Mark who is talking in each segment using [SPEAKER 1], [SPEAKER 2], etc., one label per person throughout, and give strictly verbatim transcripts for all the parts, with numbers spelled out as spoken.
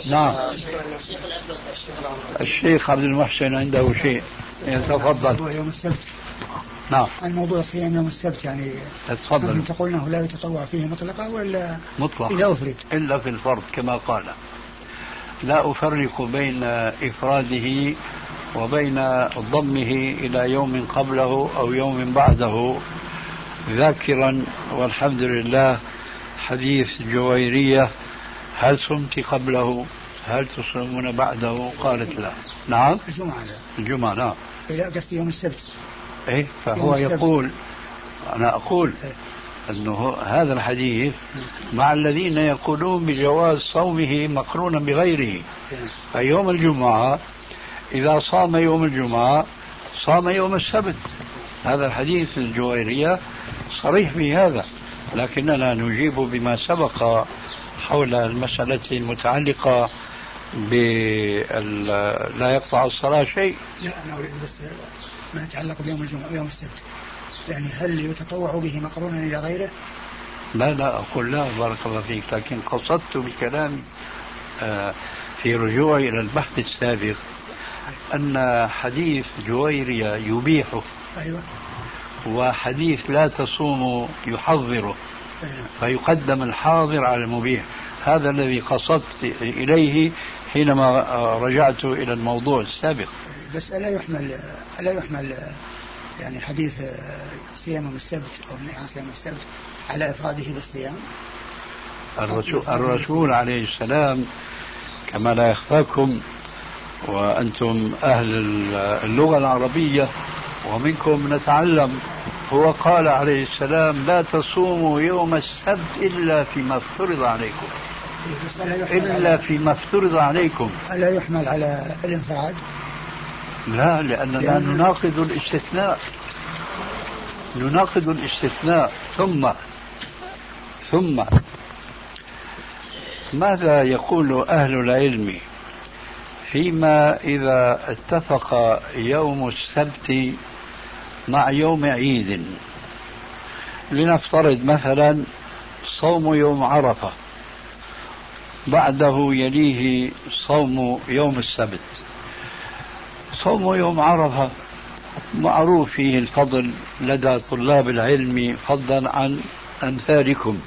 [SPEAKER 1] نعم. الشيخ عبد المحسن عنده شيء يتفضل.
[SPEAKER 2] يوم السبت.
[SPEAKER 1] نعم.
[SPEAKER 2] الموضوع صيام يوم السبت يعني.
[SPEAKER 1] تفضل.
[SPEAKER 2] تقول انه لا يتطوع فيه مطلقا ولا
[SPEAKER 1] مطلق
[SPEAKER 2] اذا افرد؟
[SPEAKER 1] الا في الفرض كما قال. لا افرق بين افراده وبين ضمه الى يوم قبله او يوم بعده، ذاكرا والحمد لله حديث جويرية: هل صمت قبله؟ هل تصومون بعده؟ قالت لا. نعم.
[SPEAKER 2] الجمعة.
[SPEAKER 1] الجمعة نعم.
[SPEAKER 2] لا قصد يوم السبت.
[SPEAKER 1] ايه فهو يقول، انا اقول انه هذا الحديث مع الذين يقولون بجواز صومه مقرونا بغيره. فيوم الجمعة اذا صام يوم الجمعة صام يوم السبت. هذا الحديث الجويرية صريح في هذا، لكننا نجيب بما سبق حول المسألة المتعلقة لا يقطع الصلاة شيء.
[SPEAKER 2] لا أنا أريد بس ما يتعلق بيوم الجمعة ويوم السبت، يعني هل يتطوع به مقرونا إلى غيره؟
[SPEAKER 1] لا لا أقول لا بارك الله فيك، لكن قصدت بكلامي في رجوعي إلى البحث السابق أن حديث جويرية يبيحه.
[SPEAKER 2] أيوة.
[SPEAKER 1] وحديث لا تصوم يحظره. أيوة. فيقدم الحاضر على المبيح. هذا الذي قصدت إليه حينما رجعت إلى الموضوع السابق.
[SPEAKER 2] بس ألا يحمل ألا يحمل يعني حديث صيام السبت أو منع صيام السبت على إفراده بالصيام؟
[SPEAKER 1] الرسول, الرسول عليه السلام كما لا يخفاكم وأنتم أهل اللغة العربية ومنكم نتعلم، هو قال عليه السلام: لا تصوموا يوم السبت إلا فيما افترض عليكم. إلا فيما افترض عليكم.
[SPEAKER 2] ألا يحمل على الانفراد؟
[SPEAKER 1] لا، لأننا لأن... نناقض الاستثناء نناقض الاستثناء ثم ثم ماذا يقول أهل العلم فيما إذا اتفق يوم السبت مع يوم عيد؟ لنفترض مثلا صوم يوم عرفة، بعده يليه صوم يوم السبت. صوم يوم عرفة معروف فيه الفضل لدى طلاب العلم فضلا عن أمثالكم،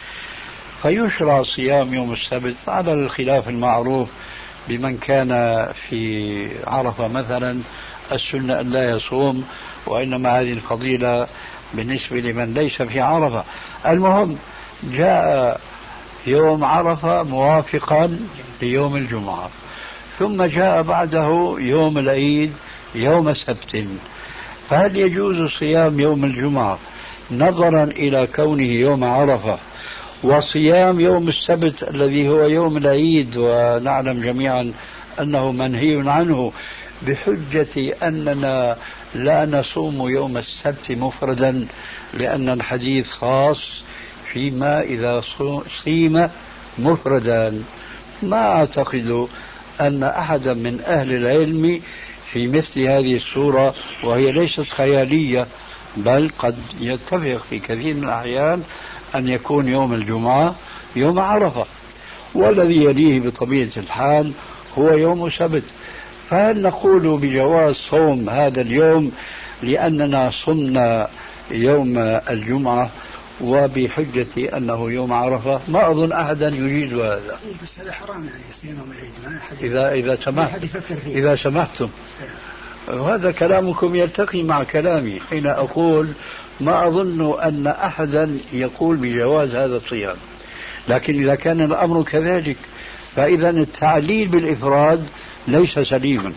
[SPEAKER 1] فيشرع صيام يوم السبت على الخلاف المعروف بمن كان في عرفة مثلا السنة أن لا يصوم، وإنما هذه الفضيلة بالنسبة لمن ليس في عرفة. المهم جاء يوم عرفة موافقا ليوم الجمعة، ثم جاء بعده يوم العيد يوم سبت، فهل يجوز صيام يوم الجمعة نظرا إلى كونه يوم عرفة وصيام يوم السبت الذي هو يوم العيد ونعلم جميعا أنه منهي عنه بحجة أننا لا نصوم يوم السبت مفردا لأن الحديث خاص فيما إذا صيم مفردا؟ ما أعتقد أن أحدا من أهل العلم في مثل هذه الصورة، وهي ليست خيالية بل قد يتفق في كثير من الأحيان أن يكون يوم الجمعة يوم عرفة والذي يليه بطبيعة الحال هو يوم سبت. فهل نقول بجواز صوم هذا اليوم لأننا صمنا يوم الجمعة وبحجة أنه يوم عرفة؟ ما أظن أحدا يجيز هذا.
[SPEAKER 2] بس هذا حرام يعني صيام يوم العيد، ما حد
[SPEAKER 1] إذا إذا سمحت إذا سمحتم وهذا كلامكم يلتقي مع كلامي حين أقول ما أظن أن أحدا يقول بجواز هذا الصيام. لكن إذا كان الأمر كذلك فإذا التعليل بالإفراد ليس سليما.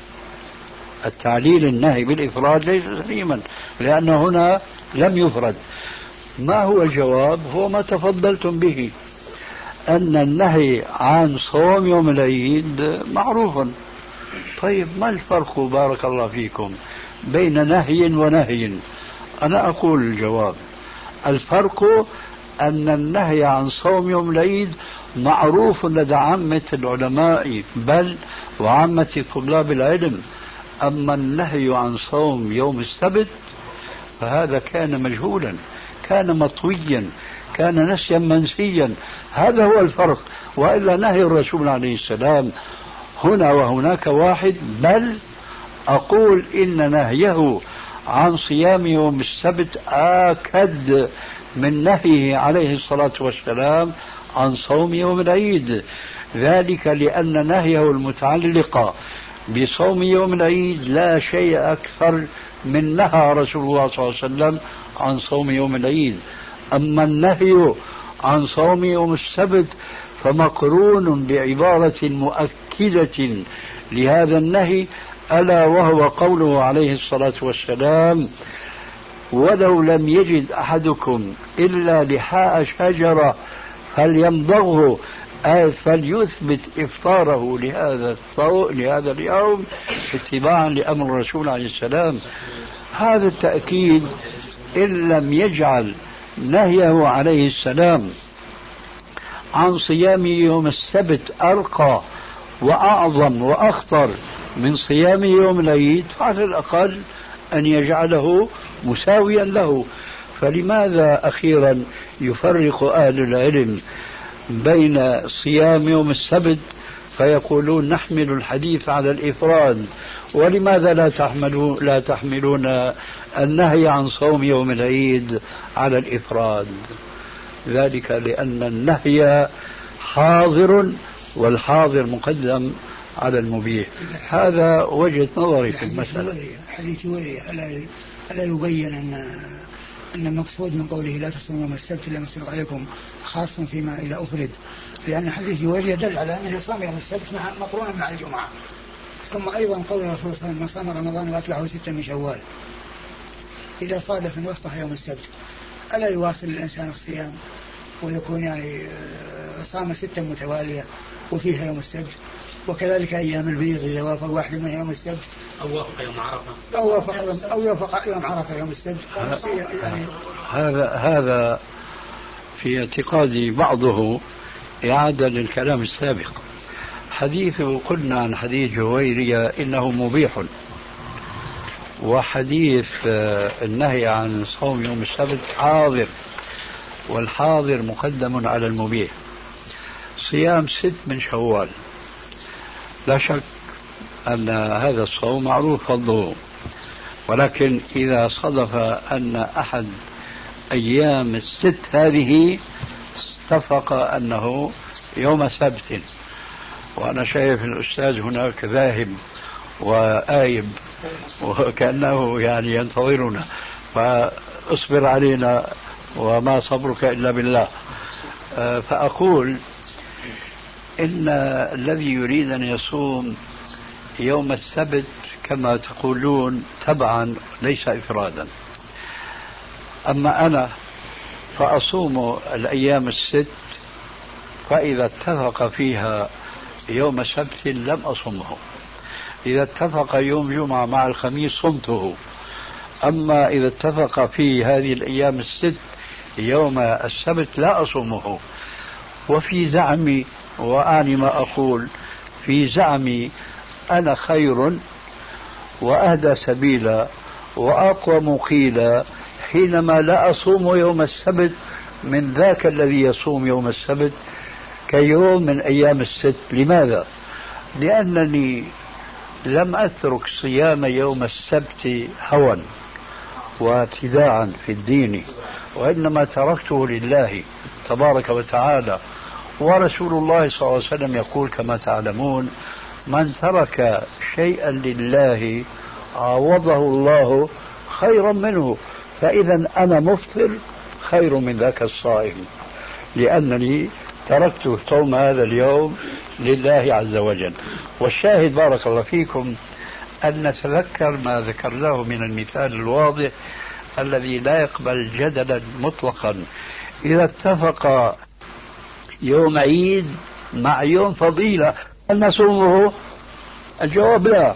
[SPEAKER 1] التعليل النهي بالإفراد ليس سليما لأن هنا لم يفرد. ما هو الجواب؟ هو ما تفضلتم به، أن النهي عن صوم يوم العيد معروف. طيب ما الفرق بارك الله فيكم بين نهي ونهي؟ أنا أقول الجواب: الفرق أن النهي عن صوم يوم العيد معروف لدى عامة العلماء بل وعامة طلاب العلم، أما النهي عن صوم يوم السبت فهذا كان مجهولا، كان مطويا، كان نسيا منسيا. هذا هو الفرق. وإلا نهي الرسول عليه السلام هنا وهناك واحد، بل أقول إن نهيه عن صيام يوم السبت آكد من نهيه عليه الصلاة والسلام عن صوم يوم العيد، ذلك لأن نهيه المتعلق بصوم يوم العيد لا شيء أكثر من نهى رسول الله صلى الله عليه وسلم عن صوم يوم العيد. أما النهي عن صوم يوم السبت فمقرون بعبارة مؤكدة لهذا النهي، ألا وهو قوله عليه الصلاة والسلام: ولو لم يجد أحدكم إلا لحاء شجرة فليمضغه، أي فليثبت إفطاره لهذا لهذا اليوم اتباعا لأمر الرسول عليه السلام. هذا التأكيد إن لم يجعل نهيه عليه السلام عن صيام يوم السبت أرقى وأعظم وأخطر من صيام يوم العيد، فعلى الأقل أن يجعله مساويا له. فلماذا أخيرا يفرق أهل العلم بين صيام يوم السبت فيقولون نحمل الحديث على الإفراد، ولماذا لا تحملون لا تحملون النهي عن صوم يوم العيد على الإفراد؟ ذلك لأن النهي حاضر والحاضر مقدم على المبيح. هذا وجهة نظري في المسألة.
[SPEAKER 2] حديث جويرية ألا يبين أن أن المقصود من قوله لا تصوموا يوم السبت إلا ما افترض عليكم خاص فيما إذا أفرد، لأن حديث جويرية دل على أن صوم يوم السبت مع مقرونا مع الجمعة. ثم أيضا قول الرسول صلى الله عليه وسلم: من صام رمضان وأتبعه ستة من شوال، إذا صادف من وسطها يوم السبت ألا يواصل الإنسان الصيام ويكون يعني صام ستة متوالية وفيها يوم السبت؟ وكذلك أيام البيض إذا وافق واحد من يوم السبت
[SPEAKER 3] أو وافق يوم عرفة
[SPEAKER 2] أو وافق يوم أو يوافق يوم عرفة يوم السبت. يعني
[SPEAKER 1] هذا هذا في اعتقادي بعضه إعادة للكلام السابق. حديث قلنا عن حديث جويرية إنه مبيح، وحديث النهي عن صوم يوم السبت حاضر، والحاضر مقدم على المبيح. صيام ست من شوال لا شك أن هذا الصوم معروف فضله، ولكن إذا صدف أن أحد أيام الست هذه اتفق أنه يوم سبت، وأنا شايف الأستاذ هناك ذاهب وآيب وكأنه يعني ينتظرنا، فاصبر علينا وما صبرك إلا بالله. فأقول إن الذي يريد أن يصوم يوم السبت كما تقولون تبعا ليس إفرادا. أما أنا فأصوم الأيام الست، فإذا اتفق فيها يوم سبت لم أصمه، إذا اتفق يوم جمعة مع الخميس صمته. أما إذا اتفق في هذه الأيام الست يوم السبت لا أصومه. وفي زعمي، وأعني ما أقول، في زعمي أنا خير وأهدى سبيلا وأقوم قيلا حينما لا أصوم يوم السبت من ذاك الذي يصوم يوم السبت كيوم من أيام الست. لماذا؟ لأنني لم أترك صيام يوم السبت هوى وابتداعا في الدين، وإنما تركته لله تبارك وتعالى. ورسول الله صلى الله عليه وسلم يقول كما تعلمون: من ترك شيئا لله عوضه الله خيرا منه. فإذا أنا مفطر خير من ذاك الصائم، لأنني تركت صوم هذا اليوم لله عز وجل. والشاهد بارك الله فيكم أن نتذكر ما ذكرناه من المثال الواضح الذي لا يقبل جدلا مطلقا. إذا اتفق يوم عيد مع يوم فضيلة هل نصومه؟ الجواب لا.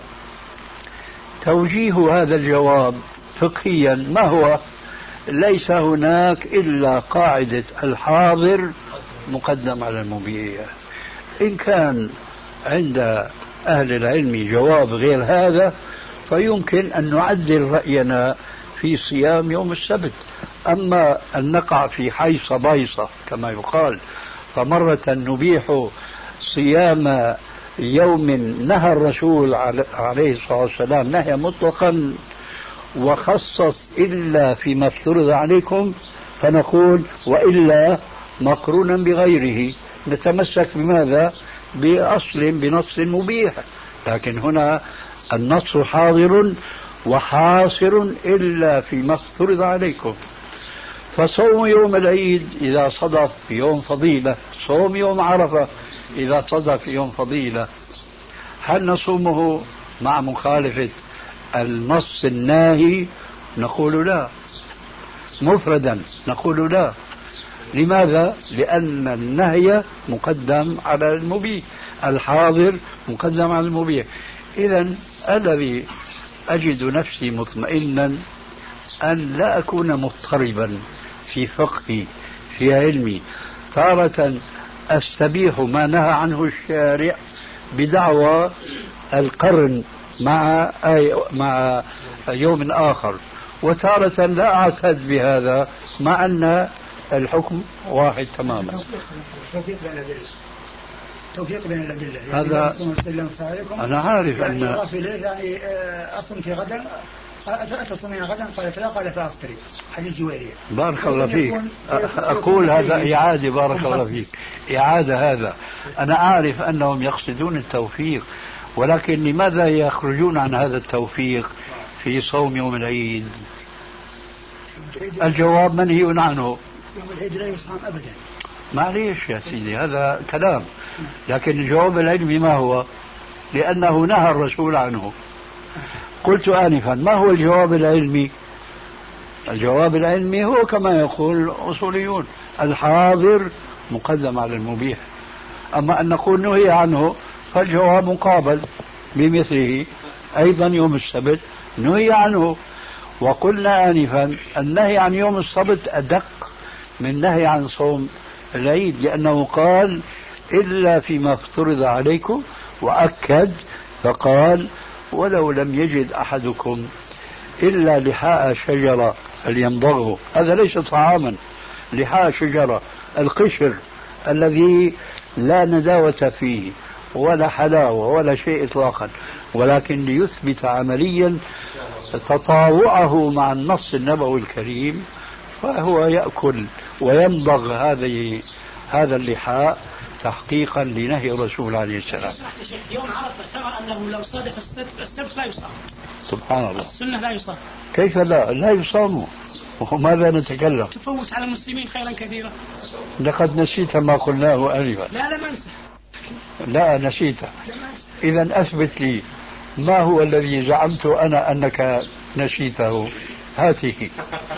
[SPEAKER 1] توجيه هذا الجواب فقهيا ما هو؟ ليس هناك إلا قاعدة الحاضر مقدم على المبيح. إن كان عند أهل العلم جواب غير هذا فيمكن أن نعدل رأينا في صيام يوم السبت. أما أن نقع في حيصة بايصة كما يقال فمرة نبيح صيام يوم نهى الرسول عليه الصلاة والسلام نهي مطلقا وخصص إلا فيما افترض عليكم، فنقول وإلا مقرونا بغيره، نتمسك بماذا؟ بأصل بنص مبيح. لكن هنا النص حاضر وحاصر إلا فيما افترض عليكم. فصوم يوم العيد إذا صدف يوم فضيلة، صوم يوم عرفة إذا صدف يوم فضيلة، هل نصومه مع مخالفة النص الناهي؟ نقول لا. مفردا نقول لا. لماذا؟ لأن النهي مقدم على المبيح، الحاضر مقدم على المبيح. إذن الذي أجد نفسي مطمئنا أن لا أكون مضطربا في فقهي في علمي، تارة أستبيح ما نهى عنه الشارع بدعوى القرن مع مع يوم آخر، وتارة لا أعتد بهذا مع أن الحكم واحد تماما.
[SPEAKER 2] توفيق بين الأدلة، توفيق بين الأدلة. يعني
[SPEAKER 1] هذا أنا عارف
[SPEAKER 2] يعني
[SPEAKER 1] أن
[SPEAKER 2] يعني أصلا في غدا أتصومين غدا، قالت لا، قال فأفطري، حديث جويرية.
[SPEAKER 1] بارك الله فيك. أقول هذا إعادة، بارك الله فيك، إعادة. هذا أنا أعرف أنهم يقصدون التوفيق، ولكن لماذا يخرجون عن هذا التوفيق في صوم يوم العيد؟ الجواب منهي عنه.
[SPEAKER 2] يوم العيد لا يصام أبدا.
[SPEAKER 1] معليش يا سيدي، هذا كلام، لكن الجواب العلمي ما هو؟ لأنه نهى الرسول عنه. قلت آنفا ما هو الجواب العلمي؟ الجواب العلمي هو كما يقول الأصوليون الحاضر مقدم على المبيح. أما أن نقول نهي عنه فالجواب مقابل بمثله. أيضا يوم السبت نهي عنه، وقلنا آنفا النهي عن يوم السبت أدق من نهي عن صوم العيد، لأنه قال إلا فيما افترض عليكم، وأكد فقال ولو لم يجد أحدكم إلا لحاء شجرة فليمضغه. هذا ليس طعاما، لحاء شجرة، القشر الذي لا نداوة فيه ولا حلاوة ولا شيء إطلاقا، ولكن ليثبت عمليا تطاوعه مع النص النبوي الكريم، فهو يأكل ويمضغ هذه هذا اللحاء تحقيقا لنهي الرسول عليه السلام.
[SPEAKER 3] يوم عرفة ترى أنه لو صادف السبت السبت لا يصام.
[SPEAKER 1] سبحان الله.
[SPEAKER 3] السنة لا يصام.
[SPEAKER 1] كيف لا؟ لا يصام. وماذا نتكلم؟
[SPEAKER 3] تفوت على المسلمين خيرا كثيرا.
[SPEAKER 1] لقد نسيت ما قلناه آنفا.
[SPEAKER 3] لا لا ما انسى.
[SPEAKER 1] لا نسيته. إذا أثبت لي ما هو الذي زعمت أنا أنك نسيته. هاته.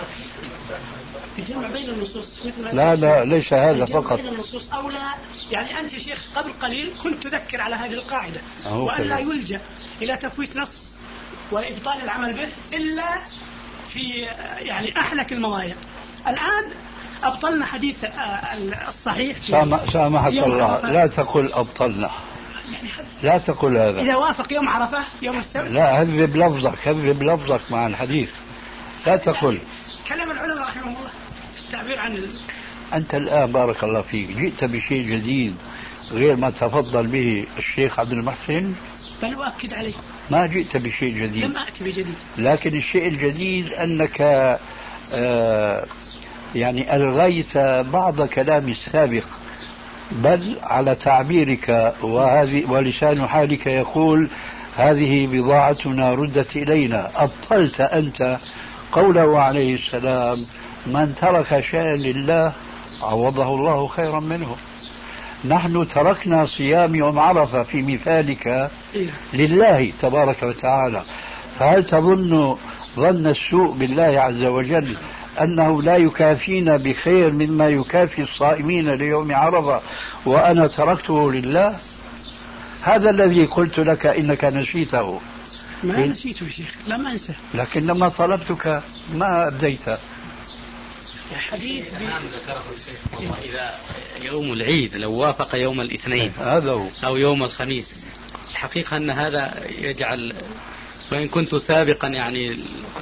[SPEAKER 3] الجمع بين النصوص مثل
[SPEAKER 1] لا لا ليس هذا فقط.
[SPEAKER 3] بين النصوص أو لا، يعني أنت يا شيخ قبل قليل كنت تذكر على هذه القاعدة وأن لا يلجأ إلى تفويت نص وإبطال العمل به إلا في يعني أحلك المواضع. الآن أبطلنا حديث الصحيح.
[SPEAKER 1] سامحك الله، لا تقل أبطلنا، لا تقل هذا.
[SPEAKER 3] إذا وافق يوم عرفة يوم السبت.
[SPEAKER 1] لا هذب لفظك، هذب لفظك مع الحديث، لا تقل.
[SPEAKER 3] كلام العلماء رحمهم الله التعبير عن ال...
[SPEAKER 1] أنت الآن بارك الله فيك جئت بشيء جديد غير ما تفضل به الشيخ عبد المحسن.
[SPEAKER 3] بل أؤكد عليه
[SPEAKER 1] ما جئت بشيء جديد.
[SPEAKER 3] لم أأتي بجديد، لكن
[SPEAKER 1] الشيء الجديد أنك آه يعني ألغيت بعض كلام السابق، بل على تعبيرك وهذه ولسان حالك يقول هذه بضاعتنا ردت إلينا. أبطلت أنت قوله عليه السلام من ترك شيئا لله عوضه الله خيرا منه. نحن تركنا صيام يوم عرفة في مثالك لله تبارك وتعالى، فهل تظن ظن السوء بالله عز وجل أنه لا يكافينا بخير مما يكافي الصائمين ليوم عرفة وأنا تركته لله؟ هذا الذي قلت لك إنك نسيته.
[SPEAKER 3] ما نسيته شيخ، لا ما أنسى،
[SPEAKER 1] لكن لما طلبتك ما أبديت.
[SPEAKER 3] حديث
[SPEAKER 4] إذا يوم العيد لو وافق يوم الاثنين
[SPEAKER 1] هذا هو
[SPEAKER 4] أو يوم الخميس، الحقيقة أن هذا يجعل، وإن كنت سابقا يعني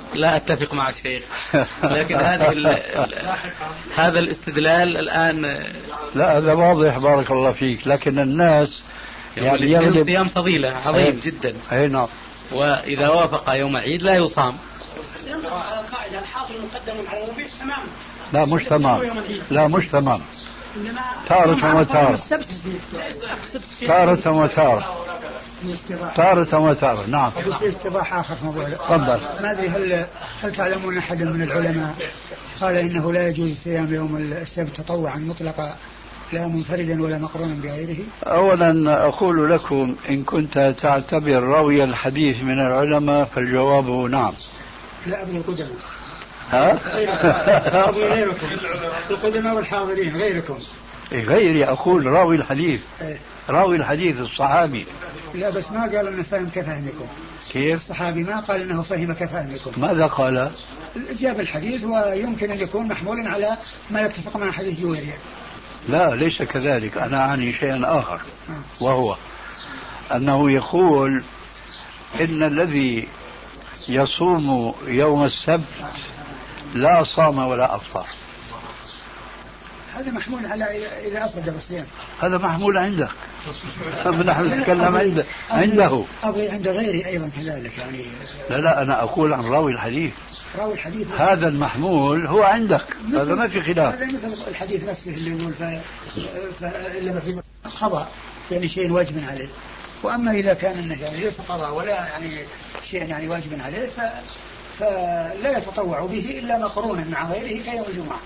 [SPEAKER 4] لا أتفق مع الشيخ، لكن هذه ال ال هذا الاستدلال الآن
[SPEAKER 1] لا هذا واضح بارك الله فيك، لكن الناس
[SPEAKER 4] يعني يغلب صيام فضيلة عظيم جدا.
[SPEAKER 1] أي نعم.
[SPEAKER 4] وإذا وافق يوم عيد لا يصام.
[SPEAKER 3] على القاعدة الحاضر مقدم على الربيع تمام.
[SPEAKER 1] لا مش تمام. لا مش تمام. تارة وتارة. تارة وتارة. تارة وتارة. نعم.
[SPEAKER 2] في استباح آخر في موضوع.
[SPEAKER 1] تفضل.
[SPEAKER 2] ما أدري هل هل تعلمون أحد من العلماء قال إنه لا يجوز صيام يوم السبت تطوعا مطلقا لا منفردا ولا مقرونا بغيره؟
[SPEAKER 1] أولا أقول لكم إن كنت تعتبر راوي الحديث من العلماء فالجواب نعم.
[SPEAKER 2] لا أبني القدماء.
[SPEAKER 1] ها؟
[SPEAKER 2] أبني غيركم. القدماء والحاضرين غيركم.
[SPEAKER 1] غيري أقول راوي الحديث. راوي الحديث الصحابي.
[SPEAKER 2] لا بس ما قال انه فهم كفهمكم.
[SPEAKER 1] كيف؟
[SPEAKER 2] الصحابي ما قال انه فهم كفهمكم.
[SPEAKER 1] ماذا قال؟
[SPEAKER 2] جاب الحديث ويمكن ان يكون محمولا على ما يتفق مع حديث جويرية.
[SPEAKER 1] لا ليس كذلك، انا اعني شيئا اخر وهو انه يقول ان الذي يصوم يوم السبت لا صام ولا افطر.
[SPEAKER 2] هذا محمول على إذا أفرد بالصيام.
[SPEAKER 1] هذا محمول عندك. نحن نتكلم عنده. عنده.
[SPEAKER 2] أبغي عند غيري أيضا كذلك يعني.
[SPEAKER 1] لا لا أنا أقول عن راوي الحديث.
[SPEAKER 2] راوي الحديث.
[SPEAKER 1] هذا المحمول هو عندك. هذا ما في خلاف.
[SPEAKER 2] هذا مثل الحديث نفسه اللي يقول ف... ف... إلا ما في قضاء يعني شيء واجب عليه. وأما إذا كان إنه يعني ليس قضاء ولا يعني شيء يعني واجب عليه ف... فلا يتطوع به إلا مقرونا مع غيره كيوم الجمعة.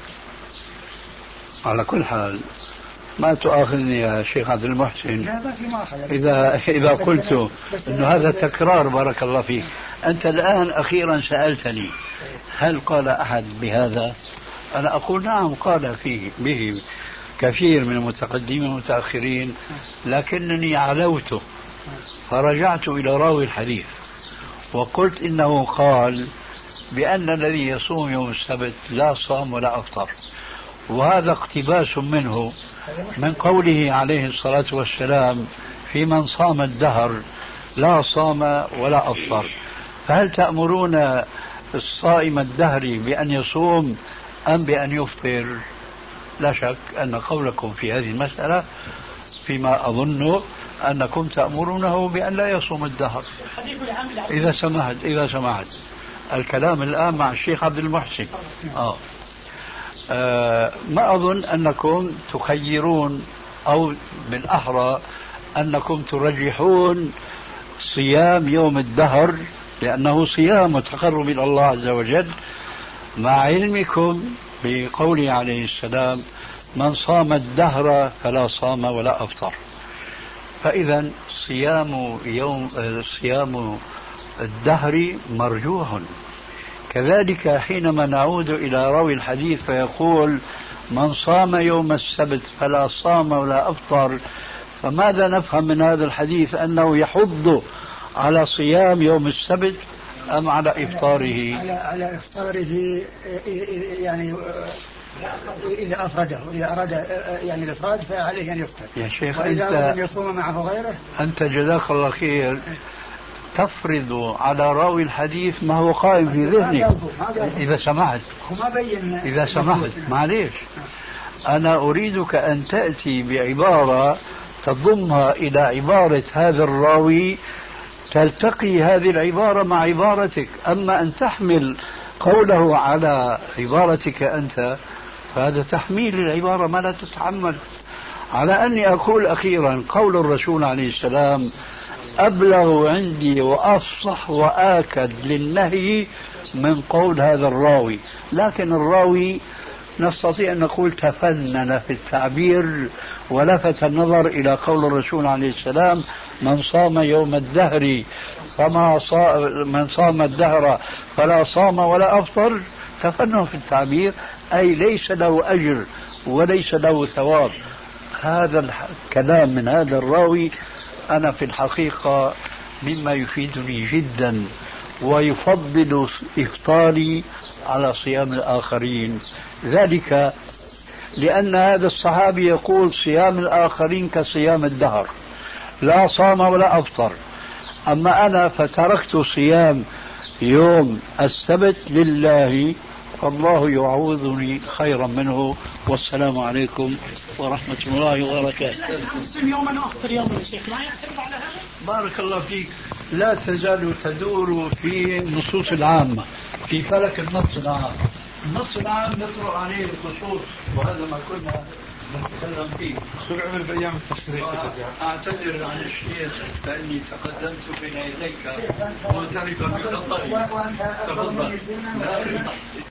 [SPEAKER 1] على كل حال ما تؤاخذني يا شيخ عبد المحسن.
[SPEAKER 2] لا ما في مؤاخذة.
[SPEAKER 1] إذا إذا قلت إنه هذا تكرار بارك الله فيك. أنت الآن أخيرا سألتني هل قال أحد بهذا؟ أنا أقول نعم قال فيه به كثير من المتقدمين والمتأخرين، لكنني علوته فرجعت إلى راوي الحديث وقلت إنه قال بأن الذي يصوم يوم السبت لا صام ولا أفطر، وهذا اقتباس منه من قوله عليه الصلاة والسلام في من صام الدهر لا صام ولا أفطر. فهل تأمرون الصائم الدهري بأن يصوم أم بأن يفطر؟ لا شك أن قولكم في هذه المسألة فيما أظن أنكم تأمرونه بأن لا يصوم الدهر. إذا سمحت إذا سمحت الكلام الآن مع الشيخ عبد المحسن. آه. آه ما أظن أنكم تخيرون أو بالأحرى أنكم ترجحون صيام يوم الدهر لأنه صيام وتقرب إلى الله عز وجل، مع علمكم بقوله عليه السلام من صام الدهر فلا صام ولا أفطر. فإذا صيام يوم صيام الدهر مرجوح. كذلك حينما نعود إلى راوي الحديث فيقول من صام يوم السبت فلا صام ولا أفطر، فماذا نفهم من هذا الحديث؟ أنه يحض على صيام يوم السبت أم على إفطاره؟
[SPEAKER 2] على, على إفطاره يعني إذا أفرده إذا أراد يعني الإفراد فعليه أن يفطر.
[SPEAKER 1] يا شيخ
[SPEAKER 2] وإذا
[SPEAKER 1] أنت
[SPEAKER 2] أراد أن يصوم معه غيره
[SPEAKER 1] أنت جزاك الله خير تفرض على راوي الحديث ما هو قائم في ذهنك. إذا سمحت إذا سمحت معليش أنا أريدك أن تأتي بعبارة تضمها إلى عبارة هذا الراوي تلتقي هذه العبارة مع عبارتك. أما أن تحمل قوله على عبارتك أنت فهذا تحميل العبارة ما لا تتحمل. على أني أقول أخيرا قول الرسول عليه السلام أبلغ عندي وأفصح وآكد للنهي من قول هذا الراوي، لكن الراوي نستطيع أن نقول تفنن في التعبير ولفت النظر إلى قول الرسول عليه السلام من صام يوم الدهر فما صام من صام الدهر فلا صام ولا أفطر. تفنن في التعبير أي ليس له أجر وليس له ثواب. هذا الكلام من هذا الراوي أنا في الحقيقة مما يفيدني جدا ويفضل إفطاري على صيام الآخرين، ذلك لأن هذا الصحابي يقول صيام الآخرين كصيام الدهر لا صام ولا أفطر، أما أنا فتركت صيام يوم السبت لله، فالله يعوضني خيرا منه. والسلام عليكم ورحمة الله وبركاته.
[SPEAKER 3] يوما وأفطر يوما يا شيخ، ما يعترض على هذا؟
[SPEAKER 1] بارك الله فيك. لا تزال تدور في النصوص العامة، في فلك النص العام. النص العام نطرق عليه الخصوص، وهذا ما كنا نتكلم فيه.
[SPEAKER 5] شو عمل بأيام التشريق؟
[SPEAKER 1] أعتذر عن الشيخ فإني تقدمت بين يديك معترفا بخطئي. تفضل.